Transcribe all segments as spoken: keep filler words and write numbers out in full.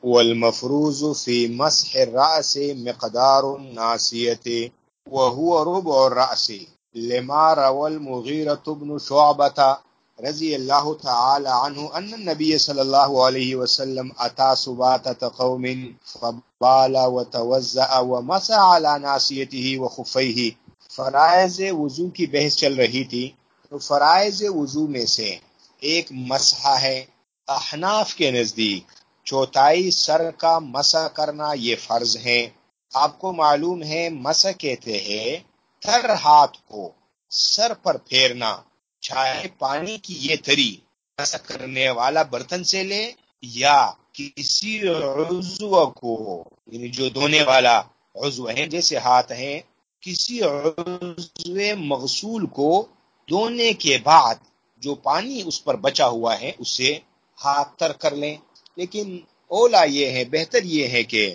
والمفروض في مسح الرأس مقدار الناسية وهو ربع الرأس لما روى المغيرة بن شعبة رضی اللہ تعالی عنہ ان النبی صلی اللہ علیہ وسلم اتا سباتۃ قوم فبال وتوضأ ومسح على ناصیته وخفیہ۔ فرائض وضو کی بحث چل رہی تھی، تو فرائض وضو میں سے ایک مسح ہے۔ احناف کے نزدیک چوتھائی سر کا مسح کرنا یہ فرض ہے۔ آپ کو معلوم ہے مسح کہتے ہیں تر ہاتھ کو سر پر پھیرنا، چاہے پانی کی یہ تری مسح کرنے والا برتن سے لے یا کسی عضو کو، یعنی جو دھونے والا عضو ہے جیسے ہاتھ ہیں، کسی عضو مغسول کو دھونے کے بعد جو پانی اس پر بچا ہوا ہے اس سے ہاتھ تر کر لیں۔ لیکن اولا یہ ہے، بہتر یہ ہے کہ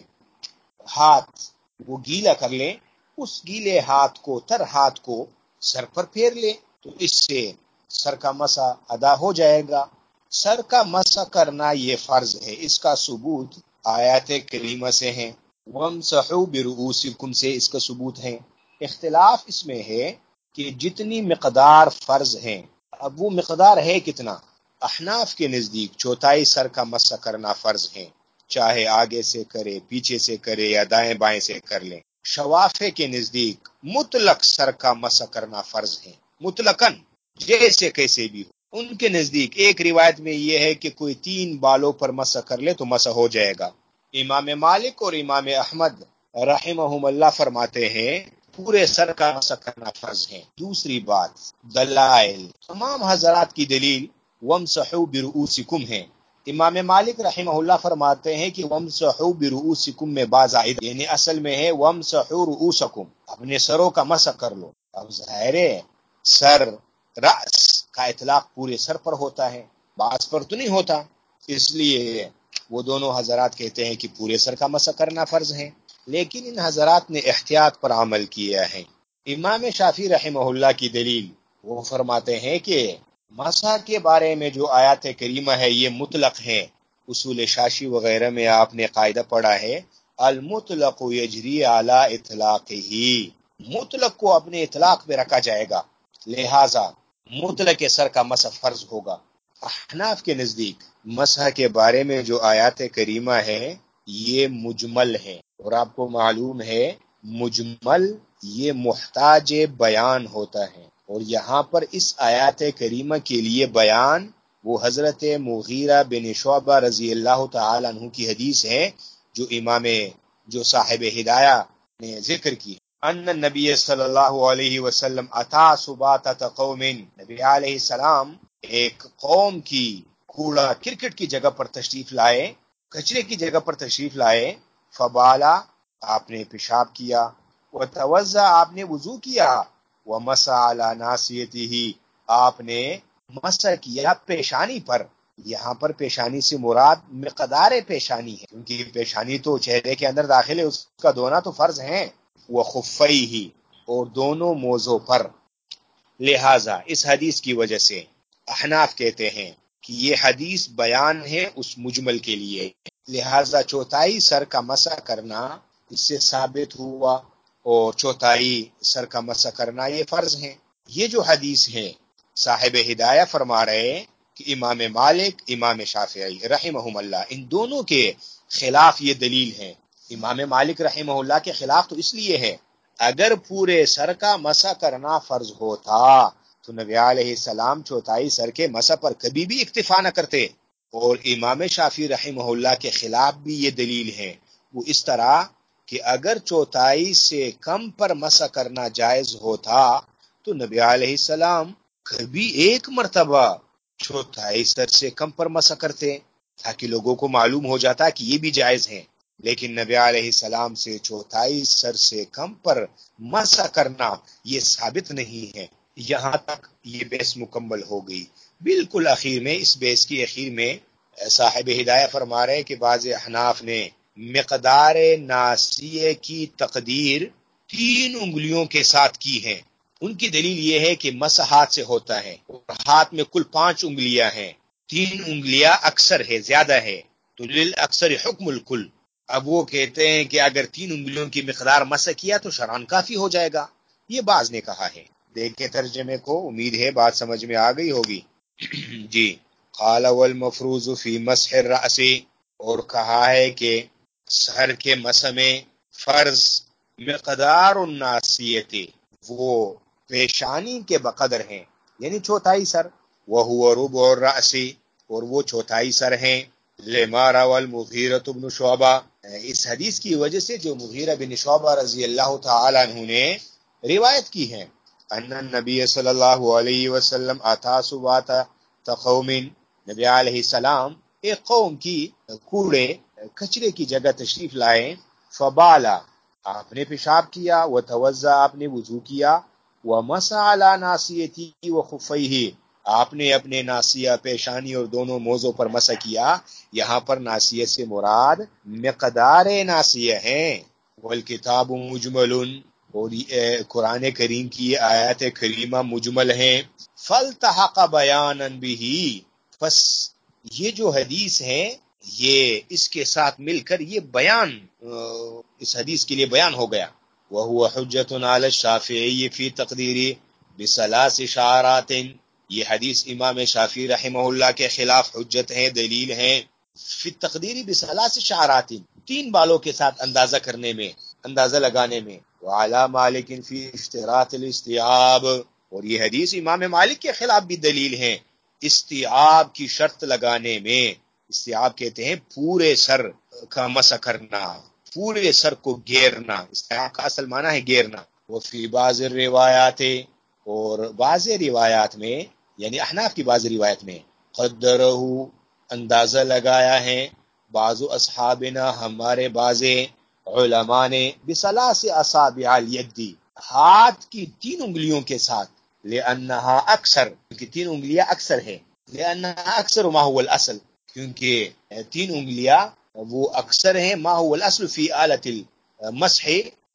ہاتھ وہ گیلا کر لیں، اس گیلے ہاتھ کو تر ہاتھ کو سر پر پھیر لیں، تو اس سے سر کا مسح ادا ہو جائے گا۔ سر کا مسح کرنا یہ فرض ہے، اس کا ثبوت آیات کریمہ سے ہیں، وَامْسَحُوا بِرُؤُوسِكُمْ سے اس کا ثبوت ہے۔ اختلاف اس میں ہے کہ جتنی مقدار فرض ہیں، اب وہ مقدار ہے کتنا؟ احناف کے نزدیک چوتھائی سر کا مسح کرنا فرض ہے، چاہے آگے سے کرے، پیچھے سے کرے یا دائیں بائیں سے کر لیں۔ شوافے کے نزدیک مطلق سر کا مسح کرنا فرض ہے، مطلقاً جیسے کیسے بھی ہو۔ ان کے نزدیک ایک روایت میں یہ ہے کہ کوئی تین بالوں پر مسح کر لے تو مسح ہو جائے گا۔ امام مالک اور امام احمد رحمہم اللہ فرماتے ہیں پورے سر کا مسح کرنا فرض ہے۔ دوسری بات، دلائل، تمام حضرات کی دلیل وَامْسَحُوا بِرُؤُوسِكُمْ ہے۔ امام مالک رحمہ اللہ فرماتے ہیں کہ وَامْسَحُوا بِرُؤُوسِكُمْ میں با زائد، یعنی اصل میں ہے وَامْسَحُوا رُؤُوسَكُمْ، اپنے سروں کا مسح کر لو۔ اب ظاہر ہے سر، رأس کا اطلاق پورے سر پر ہوتا ہے، بعض پر تو نہیں ہوتا، اس لیے وہ دونوں حضرات کہتے ہیں کہ پورے سر کا مسح کرنا فرض ہے۔ لیکن ان حضرات نے احتیاط پر عمل کیا ہے۔ امام شافعی رحمہ اللہ کی دلیل، وہ فرماتے ہیں کہ مسح کے بارے میں جو آیات کریمہ ہے یہ مطلق ہے۔ اصول شاشی وغیرہ میں آپ نے قاعدہ پڑھا ہے المطلق یجری علی اطلاقہ، مطلق کو اپنے اطلاق پہ رکھا جائے گا، لہذا مطلق سر کا مسح فرض ہوگا۔ احناف کے نزدیک مسح کے بارے میں جو آیات کریمہ ہے یہ مجمل ہے، اور آپ کو معلوم ہے مجمل یہ محتاج بیان ہوتا ہے، اور یہاں پر اس آیات کریمہ کے لیے بیان وہ حضرت مغیرہ بن شعبہ رضی اللہ تعالی عنہ کی حدیث ہے جو امام جو صاحب ہدایہ نے ذکر کی۔ ان نبی صلی اللہ علیہ وسلم اتا سباتۃ قوم، نبی علیہ السلام ایک قوم کی کوڑا کرکٹ کی جگہ پر تشریف لائے، کچرے کی جگہ پر تشریف لائے، فبالا آپ نے پیشاب کیا، وتوضا آپ نے وضو کیا، ومسح علی ناصیتہ آپ نے مسح کیا پیشانی پر۔ یہاں پر پیشانی سے مراد مقدار پیشانی ہے، کیونکہ پیشانی تو چہرے کے اندر داخل ہے، اس کا دھونا تو فرض ہے، وخفیہ اور دونوں موزوں پر۔ لہذا اس حدیث کی وجہ سے احناف کہتے ہیں کہ یہ حدیث بیان ہے اس مجمل کے لیے، لہذا چوتھائی سر کا مسح کرنا اس سے ثابت ہوا، اور چوتھائی سر کا مسح کرنا یہ فرض ہے۔ یہ جو حدیث ہے صاحب ہدایہ فرما رہے ہیں کہ امام مالک، امام شافعی رحمہم اللہ ان دونوں کے خلاف یہ دلیل ہے۔ امام مالک رحمہ اللہ کے خلاف تو اس لیے ہے، اگر پورے سر کا مسح کرنا فرض ہوتا تو نبی علیہ السلام چوتھائی سر کے مسح پر کبھی بھی اکتفا نہ کرتے، اور امام شافعی رحمہ اللہ کے خلاف بھی یہ دلیل ہے، وہ اس طرح کہ اگر چوتھائی سے کم پر مسح کرنا جائز ہوتا تو نبی علیہ السلام کبھی ایک مرتبہ چوتھائی سر سے کم پر مسح کرتے، تاکہ لوگوں کو معلوم ہو جاتا کہ یہ بھی جائز ہے۔ لیکن نبی علیہ السلام سے چوتھائی سر سے کم پر مسح کرنا یہ ثابت نہیں ہے۔ یہاں تک یہ بحث مکمل ہو گئی۔ بالکل اخیر میں، اس بحث کی اخیر میں صاحب ہدایہ فرما رہے کہ بعض احناف نے مقدار ناسیہ کی تقدیر تین انگلیوں کے ساتھ کی ہے۔ ان کی دلیل یہ ہے کہ مسح ہاتھ سے ہوتا ہے، اور ہاتھ میں کل پانچ انگلیاں ہیں، تین انگلیاں اکثر ہے، زیادہ ہے، تو للاکثر حکم الکل، اب وہ کہتے ہیں کہ اگر تین انگلیوں کی مقدار مسح کیا تو شرعاً کافی ہو جائے گا، یہ بعض نے کہا ہے۔ دیکھیں ترجمے کو، امید ہے بات سمجھ میں آ گئی ہوگی۔ جی، قال والمفروض فی مسح الرأس، اور کہا ہے کہ سر کے مسح میں فرض مقدار الناسیت، وہ پیشانی کے بقدر ہیں، یعنی چوتھائی سر، وہو ربع الرأس، اور وہ چوتھائی سر ہیں، لما روى المغیرۃ بن شعبہ، اس حدیث کی وجہ سے جو مغیرہ بن شعبہ رضی اللہ تعالی عنہ نے روایت کی ہے، ان النبی صلی اللہ علیہ وسلم اتا سبات قوم، نبی علیہ السلام ایک قوم کی کوڑے کچرے کی جگہ تشریف لائے، فبالا، آپ نے پیشاب کیا، وتوضا، آپ نے وضو کیا، ومسح علی ناصیتی وخفیہ، آپ نے اپنے ناصیہ، پیشانی اور دونوں موزوں پر مسح کیا۔ یہاں پر ناصیہ سے مراد مقدار ناصیہ ہیں، والکتاب مجمل، اور قرآن کریم کی آیات کریمہ مجمل ہیں، فالتحق بیانا بہ، پس یہ جو حدیث ہے یہ اس کے ساتھ مل کر یہ بیان اس حدیث کے لیے بیان ہو گیا۔ وہو حجۃ علی الشافعی فی تقدیر بثلاث شعرات، یہ حدیث امام شافعی رحمہ اللہ کے خلاف حجت ہے، دلیل ہے، فی تقدیر بثلاث شعرات، تین بالوں کے ساتھ اندازہ کرنے میں، اندازہ لگانے میں، وعلی مالک فی اشتراط الاستیعاب، اور یہ حدیث امام مالک کے خلاف بھی دلیل ہے استیعاب کی شرط لگانے میں۔ استیعاب کہتے ہیں پورے سر کا مسح کرنا، پورے سر کو گھیرنا، استیعاب کا اصل معنی ہے گھیرنا۔ وفی بعض الروایات، اور بعض روایات میں، یعنی احناف کی بعض روایت میں، قدرہ، اندازہ لگایا ہے، بعض اصحابنا، ہمارے بعض علماء نے، بثلاث اصابع الید، ہاتھ کی تین انگلیوں کے ساتھ، لأنہا اکثر، کیونکہ تین انگلیاں اکثر ہے، لأنہا اکثر ما هو الاصل، کیونکہ تین انگلیاں وہ اکثر ہیں، ما هو الاصل فی آلۃ المسح،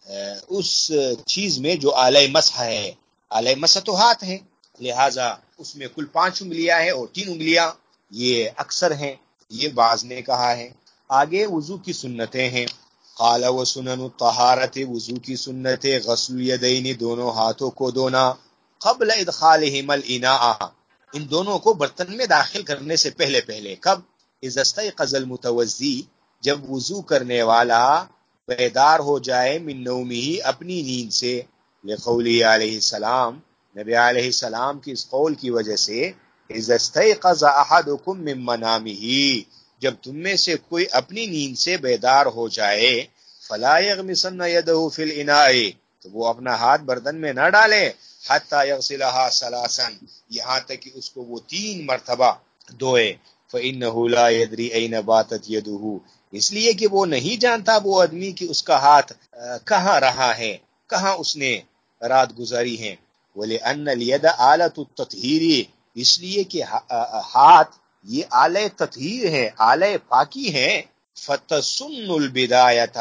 اس چیز میں جو آلہ مسح ہے، آلہ مسح تو ہاتھ ہے، لہذا اس میں کل پانچ انگلیاں ہیں اور تین انگلیاں یہ اکثر ہیں، یہ بعض نے کہا ہے۔ آگے وضو کی سنتیں ہیں، قال وسنن الطہارت، وضو کی سنت غسل الیدین، دونوں ہاتھوں کو دھونا، قبل ادخالہما الاناء، ان دونوں کو برتن میں داخل کرنے سے پہلے پہلے، کب؟ اذا استيقظ المتوضی، جب وضو کرنے والا بیدار ہو جائے، من نومہ، اپنی نیند سے، لقولہ علیہ السلام، نبی علیہ السلام کی اس قول کی وجہ سے، اذا استيقظ احدکم من منامہ، جب تم میں سے کوئی اپنی نیند سے بیدار ہو جائے، فلا یغمسن یدہ فی الاناء، تو وہ اپنا ہاتھ برتن میں نہ ڈالے، حتی یغسلہا ثلاثا، یہاں تک کہ اس کو وہ تین مرتبہ دھوئے، فإنہ لا یدری این باتت یدہ، اس لیے کہ وہ نہیں جانتا وہ آدمی کہ اس کا ہاتھ کہاں رہا ہے، کہاں اس نے رات گزاری ہے۔ وَلِأَنَّ الْيَدَ آلَةُ التَّطْهِيرِ، اس لیے کہ ہاتھ یہ آلہ تطہیر ہے، آلہ پاکی ہے، فَتَسُنُّ الْبِدَایَةَ،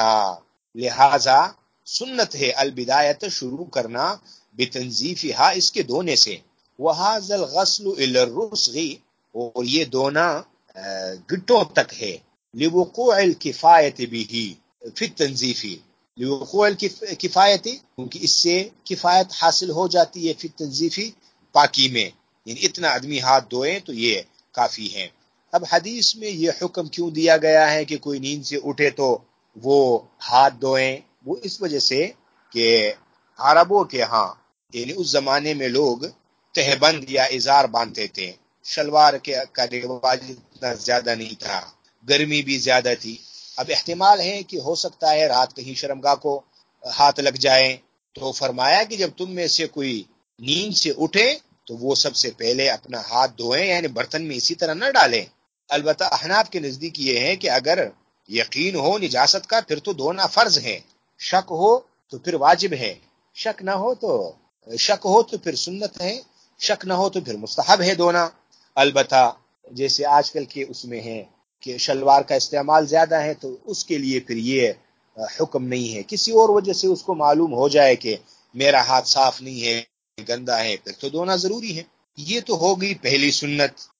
لہذا سنت ہے البدایت، شروع کرنا، بتنظیفہا، اس کے دھونے سے، وَهَذَا الْغَسْلُ إِلَى الرُّسْغِ، اور یہ دھونا گٹوں تک ہے، لِوُقُوعِ الْكِفَایَةِ بِهِ فِي التَّنظِیفِ، لِوُقُوعِ الْكِفَایَةِ، کیونکہ اس سے کفایت حاصل ہو جاتی ہے، فی التنظیفی، پاکی میں، یعنی اتنا آدمی ہاتھ دھوئے تو یہ کافی ہے۔ اب حدیث میں یہ حکم کیوں دیا گیا ہے کہ کوئی نیند سے اٹھے تو وہ ہاتھ دھوئیں؟ وہ اس وجہ سے کہ عربوں کے ہاں، یعنی اس زمانے میں لوگ تہبند یا ازار باندھتے تھے، شلوار کے کا رواج اتنا زیادہ نہیں تھا، گرمی بھی زیادہ تھی، اب احتمال ہے کہ ہو سکتا ہے رات کہیں شرمگاہ کو ہاتھ لگ جائے، تو فرمایا کہ جب تم میں سے کوئی نیند سے اٹھے تو وہ سب سے پہلے اپنا ہاتھ دھوئیں، یعنی برتن میں اسی طرح نہ ڈالیں۔ البتہ احناف کے نزدیک یہ ہے کہ اگر یقین ہو نجاست کا پھر تو دھونا فرض ہے، شک ہو تو پھر واجب ہے، شک نہ ہو تو شک ہو تو پھر سنت ہے، شک نہ ہو تو پھر مستحب ہے دھونا۔ البتہ جیسے آج کل کے اس میں ہے کہ شلوار کا استعمال زیادہ ہے تو اس کے لیے پھر یہ حکم نہیں ہے، کسی اور وجہ سے اس کو معلوم ہو جائے کہ میرا ہاتھ صاف نہیں ہے، گندا ہے، پھر تو دھونا ضروری ہے۔ یہ تو ہو گئی پہلی سنت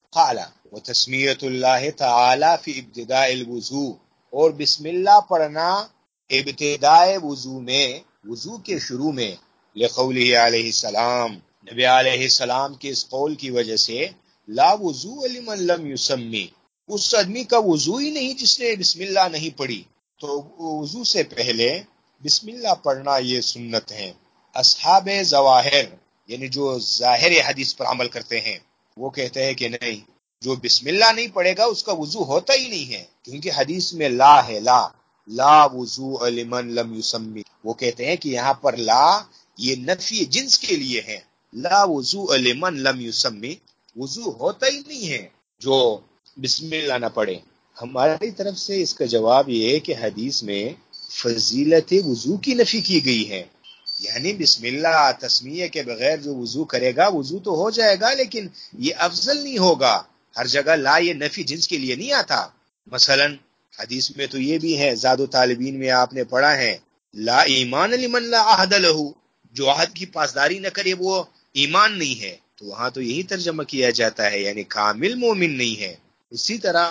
قال وتسمیۃ اللہ تعالی فی ابتداء الوضوء، اور بسم اللہ پڑھنا ابتداء وضو میں، وضو کے شروع میں، لقولہ علیہ السلام، نبی علیہ السلام کے اس قول کی وجہ سے، لا وضوء لمن لم یسمی، اس آدمی کا وضو ہی نہیں جس نے بسم اللہ نہیں پڑھی، تو وضو سے پہلے بسم اللہ پڑھنا یہ سنت ہے۔ اصحاب ظواہر یعنی جو ظاہر حدیث پر عمل کرتے ہیں وہ کہتے ہیں کہ نہیں، جو بسم اللہ نہیں پڑھے گا اس کا وضو ہوتا ہی نہیں ہے، کیونکہ حدیث میں لا ہے، لا لا وضوء لمن لم یسمی، وہ کہتے ہیں کہ یہاں پر لا یہ نفی جنس کے لیے ہے، لا وضوء لمن لم یسمی، وضو ہوتا ہی نہیں ہے جو بسم اللہ نہ پڑھے۔ ہماری طرف سے اس کا جواب یہ ہے کہ حدیث میں فضیلت وضو کی نفی کی گئی ہے، یعنی بسم اللہ تسمیہ کے بغیر جو وضو کرے گا وضو تو ہو جائے گا لیکن یہ افضل نہیں ہوگا۔ ہر جگہ لا یہ نفی جنس کے لیے نہیں آتا، مثلا حدیث میں تو یہ بھی ہے، زاد و طالبین میں آپ نے پڑھا ہے، لا ایمان لمن لا عہد لہ، جو عہد کی پاسداری نہ کرے وہ ایمان نہیں ہے، تو وہاں تو یہی ترجمہ کیا جاتا ہے، یعنی کامل مومن نہیں ہے۔ اسی طرح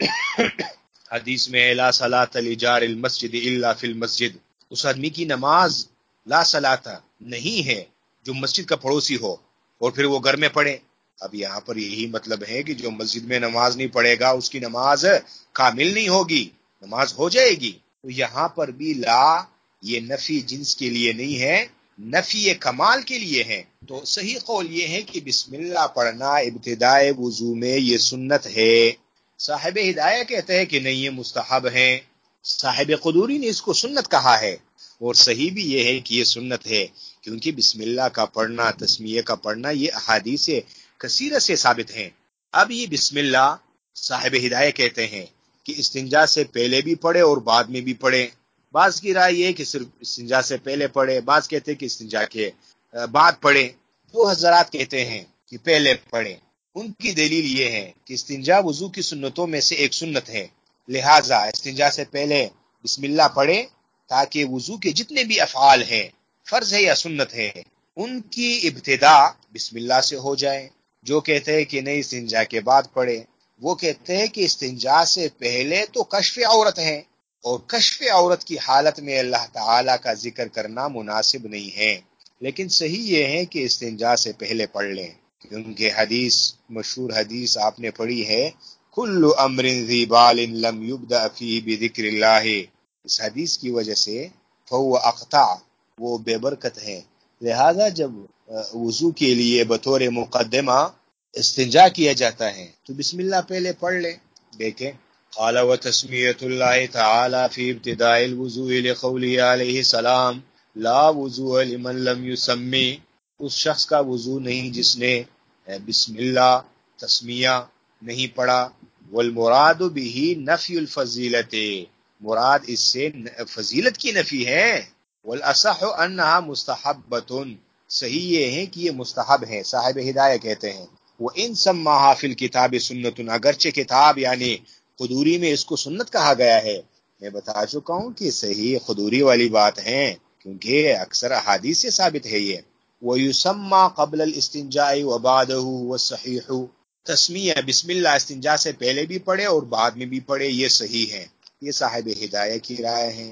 حدیث میں لا صلاۃ لجار المسجد الا فی المسجد، اس آدمی کی نماز لا صلاۃ نہیں ہے جو مسجد کا پڑوسی ہو اور پھر وہ گھر میں پڑھے۔ اب یہاں پر یہی مطلب ہے کہ جو مسجد میں نماز نہیں پڑھے گا اس کی نماز کامل نہیں ہوگی، نماز ہو جائے گی، تو یہاں پر بھی لا یہ نفی جنس کے لیے نہیں ہے، نفی کمال کے لیے ہے۔ تو صحیح قول یہ ہے کہ بسم اللہ پڑھنا ابتدائے وضو میں یہ سنت ہے۔ صاحب ہدایہ کہتے ہیں کہ نہیں یہ مستحب ہے، صاحب قدوری نے اس کو سنت کہا ہے، اور صحیح بھی یہ ہے کہ یہ سنت ہے، کیونکہ بسم اللہ کا پڑھنا، تسمیہ کا پڑھنا یہ احادیث کثیرہ سے ثابت ہیں۔ اب یہ بسم اللہ صاحب ہدایہ کہتے ہیں کہ استنجا سے پہلے بھی پڑھے اور بعد میں بھی پڑھے، بعض کی رائے یہ ہے کہ صرف استنجا سے پہلے پڑھے، بعض کہتے ہیں کہ استنجا کے بعد پڑھے، دو حضرات کہتے ہیں کہ پہلے پڑھے۔ ان کی دلیل یہ ہے کہ استنجا وضو کی سنتوں میں سے ایک سنت ہے، لہٰذا استنجا سے پہلے بسم اللہ پڑھے تاکہ وضو کے جتنے بھی افعال ہیں، فرض ہے یا سنت ہے، ان کی ابتدا بسم اللہ سے ہو جائے۔ جو کہتے ہیں کہ نہیں استنجا کے بعد پڑھے، وہ کہتے ہیں کہ استنجا سے پہلے تو کشف عورت ہے، اور کشف عورت کی حالت میں اللہ تعالی کا ذکر کرنا مناسب نہیں ہے، لیکن صحیح یہ ہے کہ استنجا سے پہلے پڑھ لیں، کیونکہ حدیث مشہور حدیث آپ نے پڑھی ہے، کل امر ذی بال لم یبدأ فیہ بذکر اللہ، اس حدیث کی وجہ سے فهو اقطع، وہ بے برکت ہے، لہذا جب وضو کے لیے بطور مقدمہ استنجا کیا جاتا ہے تو بسم اللہ پہلے پڑھ لیں۔ دیکھیں قال وتسمیۃ اللہ تعالی فی ابتداء الوضوء لقوله علیہ السلام لا وضوء لمن لم یسمی، اس شخص کا وضو نہیں جس نے بسم اللہ تسمیہ نہیں پڑھا، والمراد به نفی الفضیلت، مراد اس سے فضیلت کی نفی ہے، والاصح انها مستحبۃ، صحیح یہ ہے کہ یہ مستحب ہے، صاحب ہدایہ کہتے ہیں، وَإِن سَمَّاهَا فِي الْكِتَابِ سُنَّةٌ، اگرچہ کتاب یعنی قدوری میں اس کو سنت کہا گیا ہے، میں بتا چکا ہوں کہ صحیح قدوری والی بات ہے، کیونکہ اکثر احادیث سے ثابت ہے یہ، وَيُسَمَّى قَبْلَ الْإِسْتِنْجَاءِ وَبَعْدَهُ وَالصَّحِيحُ، تسمیہ بسم اللہ استنجا سے پہلے بھی پڑھے اور بعد میں بھی پڑھے، یہ صحیح ہے، یہ صاحب ہدایہ کی رائے ہے۔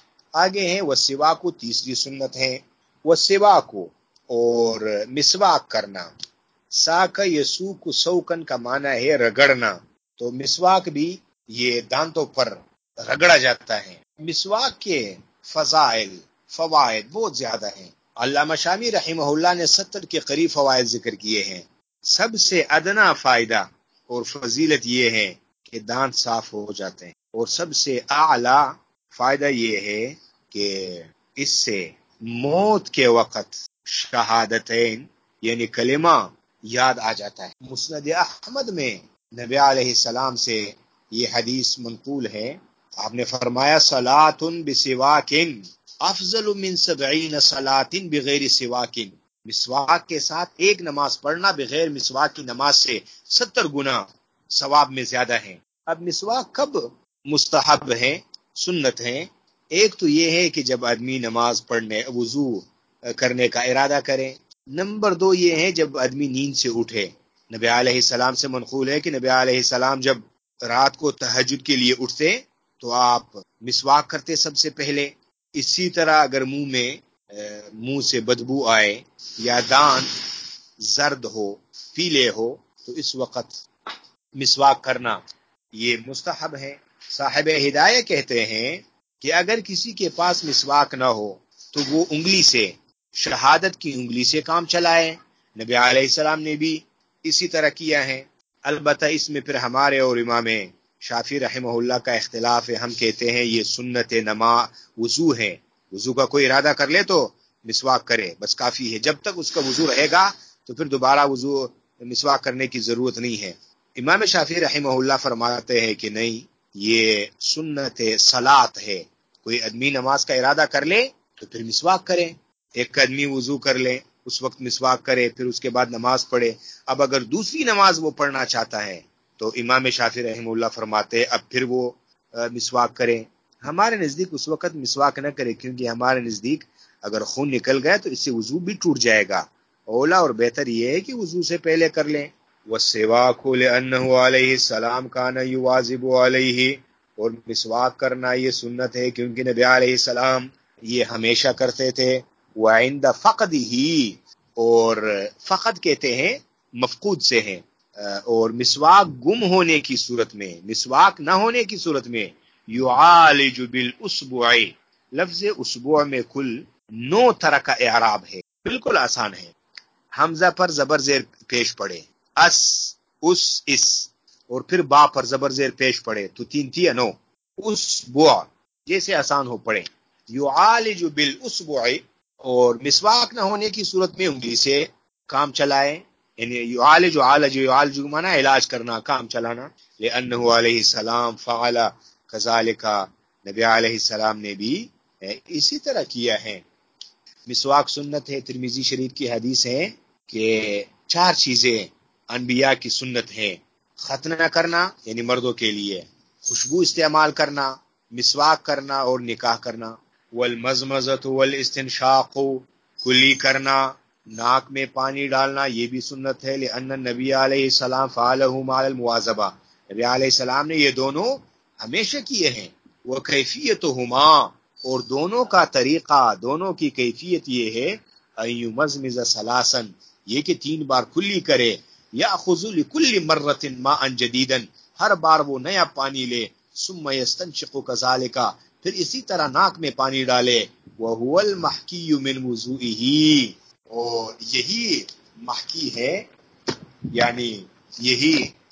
آگے ہیں والسواک، تیسری سنت ہے، والسواک، اور مسواک کرنا، ساک یسوک سوکن کا معنی ہے رگڑنا، تو مسواک بھی یہ دانتوں پر رگڑا جاتا ہے۔ مسواک کے فضائل فوائد بہت زیادہ ہیں، علامہ شامی رحمہ اللہ نے ستر کے قریب فوائد ذکر کیے ہیں۔ سب سے ادنا فائدہ اور فضیلت یہ ہے کہ دانت صاف ہو جاتے ہیں، اور سب سے اعلی فائدہ یہ ہے کہ اس سے موت کے وقت شہادتین یعنی کلمہ یاد آ جاتا ہے۔ مسند احمد میں نبی علیہ السلام سے یہ حدیث منقول ہے، آپ نے فرمایا صلاۃ بسواک افضل من سبعین صلاۃ بغیر سواک، مسواک کے ساتھ ایک نماز پڑھنا بغیر مسواک کی نماز سے ستر گنا ثواب میں زیادہ ہے۔ اب مسواک کب مستحب ہے، سنت ہے؟ ایک تو یہ ہے کہ جب آدمی نماز پڑھنے وضو کرنے کا ارادہ کرے، نمبر دو یہ ہے جب آدمی نیند سے اٹھے، نبی علیہ السلام سے منقول ہے کہ نبی علیہ السلام جب رات کو تہجد کے لیے اٹھتے تو آپ مسواک کرتے سب سے پہلے. اسی طرح اگر منہ میں منہ سے بدبو آئے یا دانت زرد ہو پیلے ہو تو اس وقت مسواک کرنا یہ مستحب ہے. صاحب ہدایہ کہتے ہیں کہ اگر کسی کے پاس مسواک نہ ہو تو وہ انگلی سے شہادت کی انگلی سے کام چلائے. نبی علیہ السلام نے بھی اسی طرح کیا ہے. البتہ اس میں پھر ہمارے اور امام شافعی رحمہ اللہ کا اختلاف ہے. ہم کہتے ہیں یہ سنت نما وضو ہے. وضو کا کوئی ارادہ کر لے تو مسواک کرے بس کافی ہے. جب تک اس کا وضو رہے گا تو پھر دوبارہ وضو مسواک کرنے کی ضرورت نہیں ہے. امام شافعی رحمہ اللہ فرماتے ہیں کہ نہیں، یہ سنت صلاۃ ہے. کوئی آدمی نماز کا ارادہ کر لے تو پھر مسواک کرے. ایک آدمی وضو کر لے اس وقت مسواک کرے پھر اس کے بعد نماز پڑھے. اب اگر دوسری نماز وہ پڑھنا چاہتا ہے تو امام شافعی رحمہ اللہ فرماتے اب پھر وہ مسواک کرے. ہمارے نزدیک اس وقت مسواک نہ کرے کیونکہ ہمارے نزدیک اگر خون نکل گیا تو اس سے وضو بھی ٹوٹ جائے گا. اولا اور بہتر یہ ہے کہ وضو سے پہلے کر لیں. والسواک لأنه علیہ السلام کان یواظب علیہ، اور مسواک کرنا یہ سنت ہے کیونکہ نبی علیہ السلام یہ ہمیشہ کرتے تھے. وعند فقدہ، اور فقد کہتے ہیں مفقود سے ہیں، اور مسواک گم ہونے کی صورت میں، مسواک نہ ہونے کی صورت میں یعالج بالاصبع، لفظ اسبوع میں کل نو طرح کا اعراب ہے. بالکل آسان ہے. حمزہ پر زبر زیر پیش پڑے، اس اس اس، اور پھر با پر زبر زیر پیش پڑے تو تین تھی نو. اسبوع جیسے آسان ہو پڑے. یعالج بالاصبع، اور مسواک نہ ہونے کی صورت میں انگلی سے کام چلائے. یعنی یعالج عالج یعالج مانا علاج کرنا، کام چلانا. لأنه علیہ السلام فعل کذالک، نبی علیہ السلام نے بھی اسی طرح کیا ہے. مسواک سنت ہے. ترمذی شریف کی حدیث ہے کہ چار چیزیں انبیاء کی سنت ہے: ختنہ کرنا یعنی مردوں کے لیے، خوشبو استعمال کرنا، مسواک کرنا اور نکاح کرنا. والمزمزۃ والاستنشاق، کلی کرنا، ناک میں پانی ڈالنا یہ بھی سنت ہے. لأن النبی علیہ السلام فعلہ مع المواظبہ، نبی علیہ السلام نے یہ دونوں ہمیشہ کیے ہیں. وکیفیتہما، اور دونوں کا طریقہ، دونوں کی کیفیت یہ ہے ان یمزمز ثلاثا، یہ کہ تین بار کلی کرے. یاخذ لکل مرۃ ماء جدیدا، ہر بار وہ نیا پانی لے. ثم یستنشق کذالک، پھر اسی طرح ناک میں پانی ڈالے. وهو المحکی من وضوئه، اور یہی محکی ہے، یعنی یہی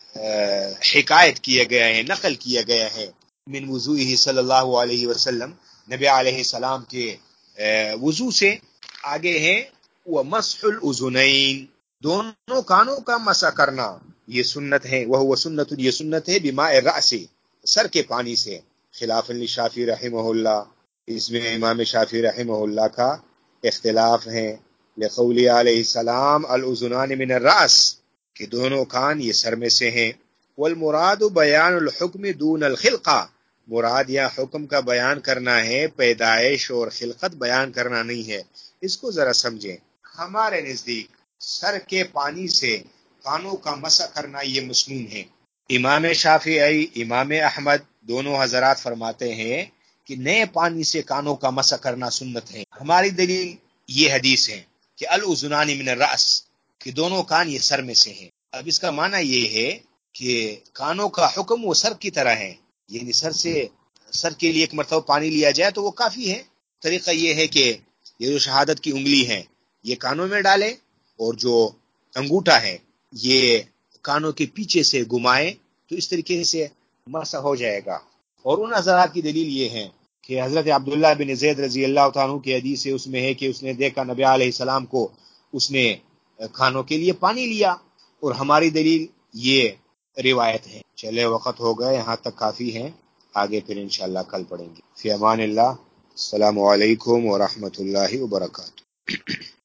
حکایت کیا گیا ہے، نقل کیا گیا ہے من وضوئه صلی اللہ علیہ وسلم، نبی علیہ السلام کے وضو سے. آگے ہے ومسح الاذنین، دونوں کانوں کا مسح کرنا یہ سنت ہے. وہ سنت، یہ سنت ہے بماء الرأس، سر کے پانی سے. خلاف للشافعی رحمہ اللہ، اس میں امام شافعی رحمہ اللہ کا اختلاف ہے. لقول علیہ السلام الاذنان من الرأس، کہ دونوں کان یہ سر میں سے ہیں. والمراد بیان الحکم دون الخلقہ، مراد یا حکم کا بیان کرنا ہے، پیدائش اور خلقت بیان کرنا نہیں ہے. اس کو ذرا سمجھیں. ہمارے نزدیک سر کے پانی سے کانوں کا مسح کرنا یہ مسنون ہے. امام شافعی، امام احمد دونوں حضرات فرماتے ہیں کہ نئے پانی سے کانوں کا مسح کرنا سنت ہے. ہماری دلیل یہ حدیث ہے کہ الاذنان من الرأس، کہ دونوں کان یہ سر میں سے ہیں. اب اس کا معنی یہ ہے کہ کانوں کا حکم وہ سر کی طرح ہے، یعنی سر سے سر کے لیے ایک مرتبہ پانی لیا جائے تو وہ کافی ہے. طریقہ یہ ہے کہ یہ جو شہادت کی انگلی ہے یہ کانوں میں ڈالے، اور جو انگوٹھا ہے یہ کانوں کے پیچھے سے گھمائے، تو اس طریقے سے مسح ہو جائے گا. اور ان حضرات کی دلیل یہ ہے کہ حضرت عبداللہ بن زید رضی اللہ تعالیٰ عنہ کی حدیث ہے، اس میں ہے کہ اس نے دیکھا نبی علیہ السلام کو اس نے کھانوں کے لیے پانی لیا. اور ہماری دلیل یہ روایت ہے. چلے وقت ہو گئے، یہاں تک کافی ہے، آگے پھر انشاءاللہ کل پڑھیں گے. فی امان اللہ. السلام علیکم ورحمۃ اللہ وبرکاتہ.